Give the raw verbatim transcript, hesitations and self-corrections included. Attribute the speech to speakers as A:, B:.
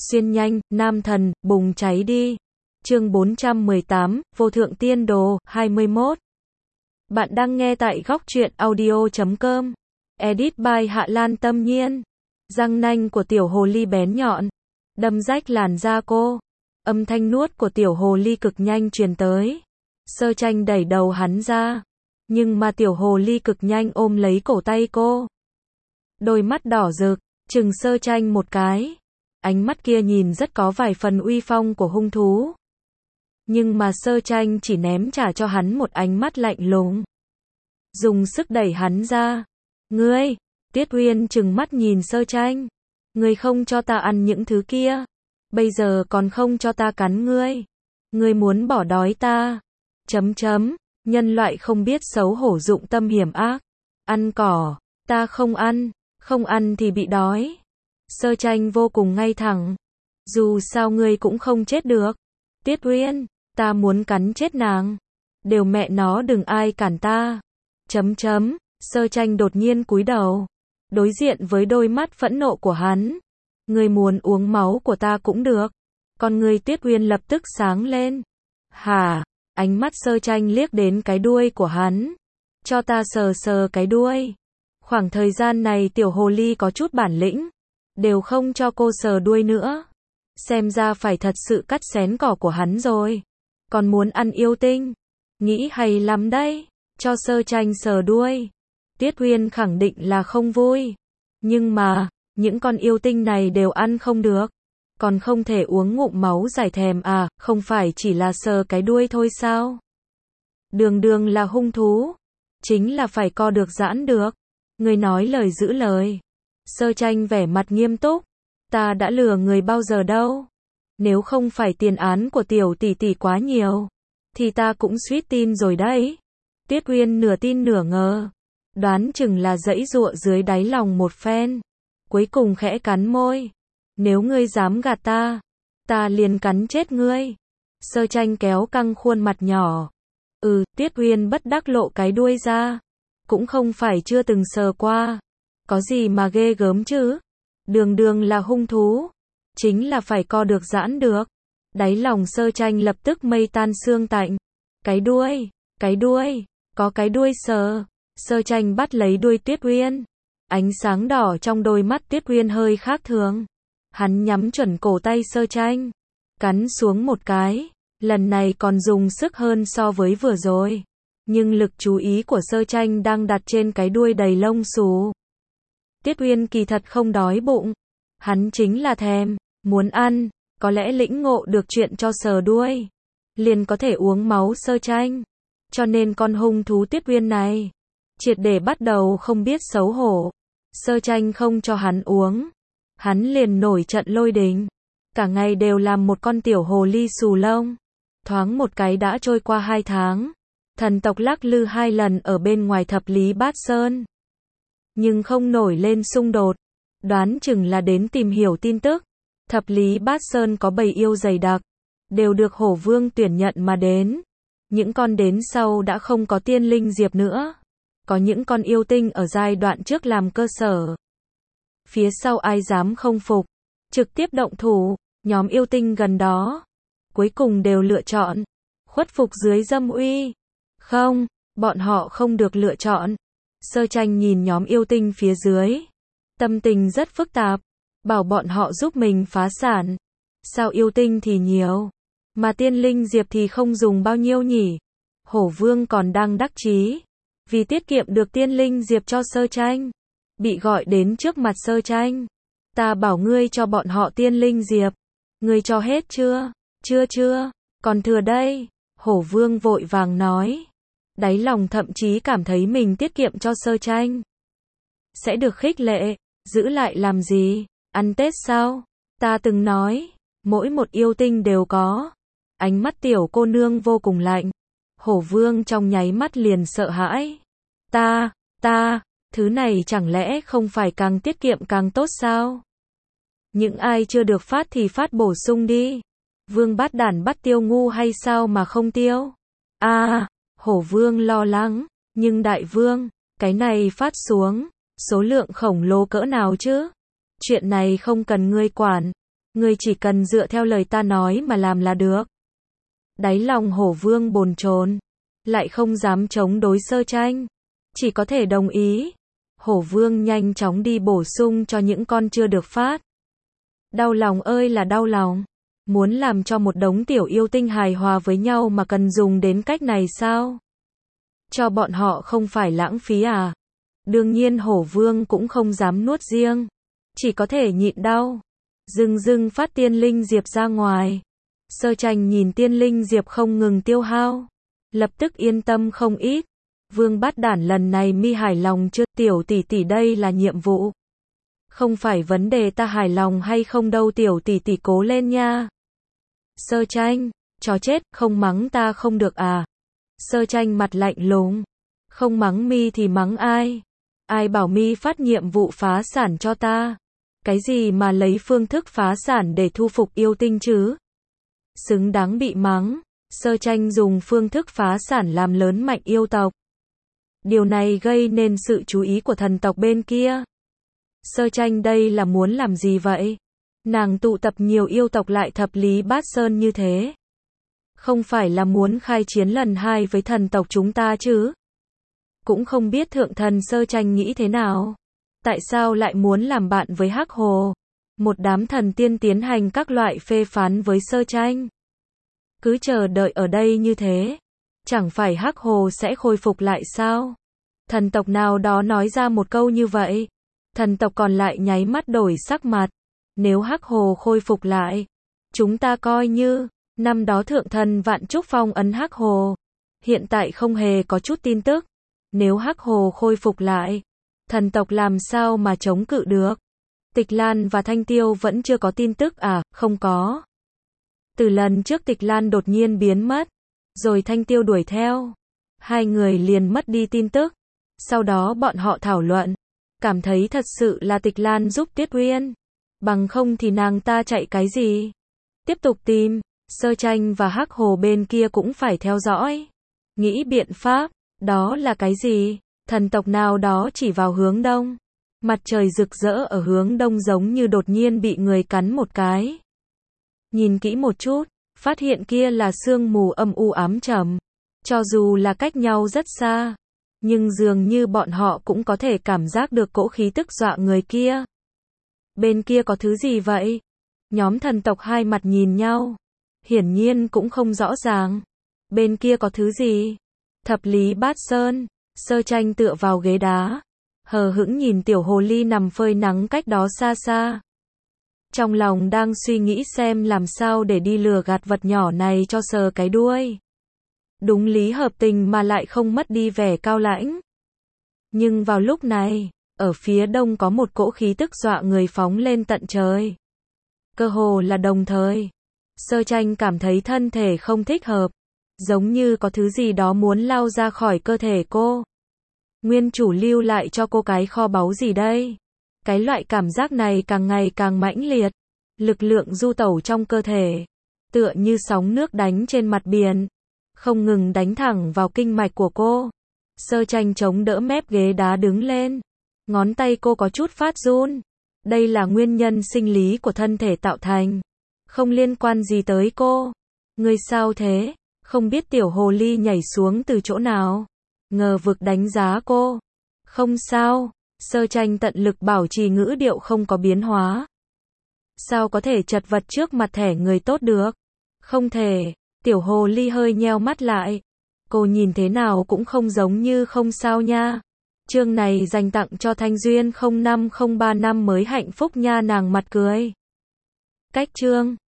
A: Xuyên nhanh, nam thần, bùng cháy đi. Chương bốn trăm mười tám, Vô thượng tiên đồ, hai mươi mốt. Bạn đang nghe tại góc truyện audio chấm com. Edit by Hạ Lan Tâm Nhiên. Răng nanh của tiểu hồ ly bén nhọn, đâm rách làn da cô. Âm thanh nuốt của tiểu hồ ly cực nhanh truyền tới. Sơ Tranh đẩy đầu hắn ra, nhưng mà tiểu hồ ly cực nhanh ôm lấy cổ tay cô. Đôi mắt đỏ rực, trừng Sơ Tranh một cái. Ánh mắt kia nhìn rất có vài phần uy phong của hung thú. Nhưng mà Sơ Tranh chỉ ném trả cho hắn một ánh mắt lạnh lùng. Dùng sức đẩy hắn ra. Ngươi, Tiết Uyên trừng mắt nhìn Sơ Tranh. Ngươi không cho ta ăn những thứ kia. Bây giờ còn không cho ta cắn ngươi. Ngươi muốn bỏ đói ta. Chấm chấm, nhân loại không biết xấu hổ dụng tâm hiểm ác. Ăn cỏ, ta không ăn, không ăn thì bị đói. Sơ Tranh vô cùng ngay thẳng. Dù sao ngươi cũng không chết được. Tiết Uyên, ta muốn cắn chết nàng. Đều mẹ nó đừng ai cản ta. Chấm chấm, Sơ Tranh đột nhiên cúi đầu. Đối diện với đôi mắt phẫn nộ của hắn. Ngươi muốn uống máu của ta cũng được. Con ngươi Tiết Uyên lập tức sáng lên. Hả? Ánh mắt Sơ Tranh liếc đến cái đuôi của hắn. Cho ta sờ sờ cái đuôi. Khoảng thời gian này tiểu hồ ly có chút bản lĩnh. Đều không cho cô sờ đuôi nữa. Xem ra phải thật sự cắt xén cỏ của hắn rồi. Còn muốn ăn yêu tinh. Nghĩ hay lắm đấy. Cho Sơ Tranh sờ đuôi. Tiết Uyên khẳng định là không vui. Nhưng mà, những con yêu tinh này đều ăn không được. Còn không thể uống ngụm máu giải thèm à, không phải chỉ là sờ cái đuôi thôi sao? Đường đường là hung thú. Chính là phải co được giãn được. Người nói lời giữ lời. Sơ Tranh vẻ mặt nghiêm túc. Ta đã lừa người bao giờ đâu. Nếu không phải tiền án của tiểu tỷ tỷ quá nhiều, thì ta cũng suýt tin rồi đấy. Tiết Uyên nửa tin nửa ngờ. Đoán chừng là dãy dụa dưới đáy lòng một phen. Cuối cùng khẽ cắn môi. Nếu ngươi dám gạt ta, ta liền cắn chết ngươi. Sơ Tranh kéo căng khuôn mặt nhỏ. Ừ, Tiết Uyên bất đắc lộ cái đuôi ra. Cũng không phải chưa từng sờ qua. Có gì mà ghê gớm chứ. Đường đường là hung thú. Chính là phải co được giãn được. Đáy lòng Sơ Tranh lập tức mây tan xương tạnh. Cái đuôi, cái đuôi, có cái đuôi sờ. Sơ Tranh bắt lấy đuôi Tiết Uyên. Ánh sáng đỏ trong đôi mắt Tiết Uyên hơi khác thường. Hắn nhắm chuẩn cổ tay Sơ Tranh. Cắn xuống một cái. Lần này còn dùng sức hơn so với vừa rồi. Nhưng lực chú ý của Sơ Tranh đang đặt trên cái đuôi đầy lông xù. Tiết Uyên kỳ thật không đói bụng. Hắn chính là thèm, muốn ăn. Có lẽ lĩnh ngộ được chuyện cho sờ đuôi, liền có thể uống máu Sơ Tranh. Cho nên con hung thú Tiết Uyên này triệt để bắt đầu không biết xấu hổ. Sơ Tranh không cho hắn uống, hắn liền nổi trận lôi đình. Cả ngày đều làm một con tiểu hồ ly xù lông. Thoáng một cái đã trôi qua hai tháng. Thần tộc lắc lư hai lần ở bên ngoài Thập Lý Bát Sơn. Nhưng không nổi lên xung đột. Đoán chừng là đến tìm hiểu tin tức. Thập Lý Bát Sơn có bầy yêu dày đặc. Đều được Hổ Vương tuyển nhận mà đến. Những con đến sau đã không có tiên linh diệp nữa. Có những con yêu tinh ở giai đoạn trước làm cơ sở. Phía sau ai dám không phục. Trực tiếp động thủ. Nhóm yêu tinh gần đó. Cuối cùng đều lựa chọn. Khuất phục dưới dâm uy. Không, bọn họ không được lựa chọn. Sơ Tranh nhìn nhóm yêu tinh phía dưới. Tâm tình rất phức tạp. Bảo bọn họ giúp mình phá sản. Sao yêu tinh thì nhiều. Mà tiên linh diệp thì không dùng bao nhiêu nhỉ. Hổ Vương còn đang đắc chí. Vì tiết kiệm được tiên linh diệp cho Sơ Tranh. Bị gọi đến trước mặt Sơ Tranh. Ta bảo ngươi cho bọn họ tiên linh diệp. Ngươi cho hết chưa? Chưa chưa, còn thừa đây. Hổ Vương vội vàng nói. Đáy lòng thậm chí cảm thấy mình tiết kiệm cho Sơ Tranh. Sẽ được khích lệ. Giữ lại làm gì? Ăn Tết sao? Ta từng nói. Mỗi một yêu tinh đều có. Ánh mắt tiểu cô nương vô cùng lạnh. Hổ Vương trong nháy mắt liền sợ hãi. Ta, ta, thứ này chẳng lẽ không phải càng tiết kiệm càng tốt sao? Những ai chưa được phát thì phát bổ sung đi. Vương Bát Đản bắt tiêu ngu hay sao mà không tiêu? À, Hổ Vương lo lắng. Nhưng đại vương, cái này phát xuống. Số lượng khổng lồ cỡ nào chứ? Chuyện này không cần ngươi quản. Ngươi chỉ cần dựa theo lời ta nói mà làm là được. Đáy lòng Hổ Vương bồn chồn, lại không dám chống đối Sơ Tranh, chỉ có thể đồng ý. Hổ Vương nhanh chóng đi bổ sung cho những con chưa được phát. Đau lòng ơi là đau lòng. Muốn làm cho một đống tiểu yêu tinh hài hòa với nhau mà cần dùng đến cách này sao? Cho bọn họ không phải lãng phí à? Đương nhiên Hổ Vương cũng không dám nuốt riêng, chỉ có thể nhịn đau. Dưng dưng phát tiên linh diệp ra ngoài. Sơ Tranh nhìn tiên linh diệp không ngừng tiêu hao, lập tức yên tâm không ít. Vương Bát Đản lần này mi hài lòng chưa? Tiểu tỷ tỷ đây là nhiệm vụ, không phải vấn đề ta hài lòng hay không đâu, tiểu tỷ tỷ cố lên nha. Sơ Tranh, chó chết, không mắng ta không được à? Sơ Tranh mặt lạnh lùng, không mắng mi thì mắng ai? Ai bảo mi phát nhiệm vụ phá sản cho ta? Cái gì mà lấy phương thức phá sản để thu phục yêu tinh chứ? Xứng đáng bị mắng. Sơ Tranh dùng phương thức phá sản làm lớn mạnh yêu tộc. Điều này gây nên sự chú ý của thần tộc bên kia. Sơ Tranh đây là muốn làm gì vậy? Nàng tụ tập nhiều yêu tộc lại thập lý bát sơn như thế, không phải là muốn khai chiến lần hai với thần tộc chúng ta chứ? Cũng không biết thượng thần Sơ Tranh nghĩ thế nào. Tại sao lại muốn làm bạn với Hắc Hồ? Một đám thần tiên tiến hành các loại phê phán với Sơ Tranh. Cứ chờ đợi ở đây như thế, chẳng phải Hắc Hồ sẽ khôi phục lại sao? Thần tộc nào đó nói ra một câu như vậy, thần tộc còn lại nháy mắt đổi sắc mặt. Nếu Hắc Hồ khôi phục lại, chúng ta coi như năm đó thượng thần Vạn Trúc phong ấn Hắc Hồ, hiện tại không hề có chút tin tức. Nếu Hắc Hồ khôi phục lại, thần tộc làm sao mà chống cự được? Tịch Lan và Thanh Tiêu vẫn chưa có tin tức à? Không có. Từ lần trước Tịch Lan đột nhiên biến mất, rồi Thanh Tiêu đuổi theo, hai người liền mất đi tin tức. Sau đó bọn họ thảo luận, cảm thấy thật sự là Tịch Lan giúp Tuyết Uyên, bằng không thì nàng ta chạy cái gì? Tiếp tục tìm. Sơ Tranh và Hắc Hồ bên kia cũng phải theo dõi, nghĩ biện pháp. Đó là cái gì? Thần tộc nào đó chỉ vào hướng đông. Mặt trời rực rỡ ở hướng đông giống như đột nhiên bị người cắn một cái. Nhìn kỹ một chút, phát hiện kia là sương mù âm u ám trầm. Cho dù là cách nhau rất xa, nhưng dường như bọn họ cũng có thể cảm giác được cỗ khí tức dọa người kia. Bên kia có thứ gì vậy? Nhóm thần tộc hai mặt nhìn nhau, hiển nhiên cũng không rõ ràng. Bên kia có thứ gì? Thập lý bát sơn. Sơ Tranh tựa vào ghế đá, hờ hững nhìn tiểu hồ ly nằm phơi nắng cách đó xa xa. Trong lòng đang suy nghĩ xem làm sao để đi lừa gạt vật nhỏ này cho sờ cái đuôi. Đúng lý hợp tình mà lại không mất đi vẻ cao lãnh. Nhưng vào lúc này, ở phía đông có một cỗ khí tức dọa người phóng lên tận trời. Cơ hồ là đồng thời, Sơ Tranh cảm thấy thân thể không thích hợp, giống như có thứ gì đó muốn lao ra khỏi cơ thể cô. Nguyên chủ lưu lại cho cô cái kho báu gì đây? Cái loại cảm giác này càng ngày càng mãnh liệt, lực lượng du tẩu trong cơ thể, tựa như sóng nước đánh trên mặt biển, không ngừng đánh thẳng vào kinh mạch của cô. Sơ Tranh chống đỡ mép ghế đá đứng lên, ngón tay cô có chút phát run. Đây là nguyên nhân sinh lý của thân thể tạo thành, không liên quan gì tới cô. Ngươi sao thế? Không biết tiểu hồ ly nhảy xuống từ chỗ nào, ngờ vực đánh giá cô. Không sao. Sơ Tranh tận lực bảo trì ngữ điệu không có biến hóa. Sao có thể chật vật trước mặt thẻ người tốt được? Không thể. Tiểu hồ ly hơi nheo mắt lại. Cô nhìn thế nào cũng không giống như không sao nha. Chương này dành tặng cho Thanh Duyên không năm không ba năm mới hạnh phúc nha, nàng mặt cười. Cách chương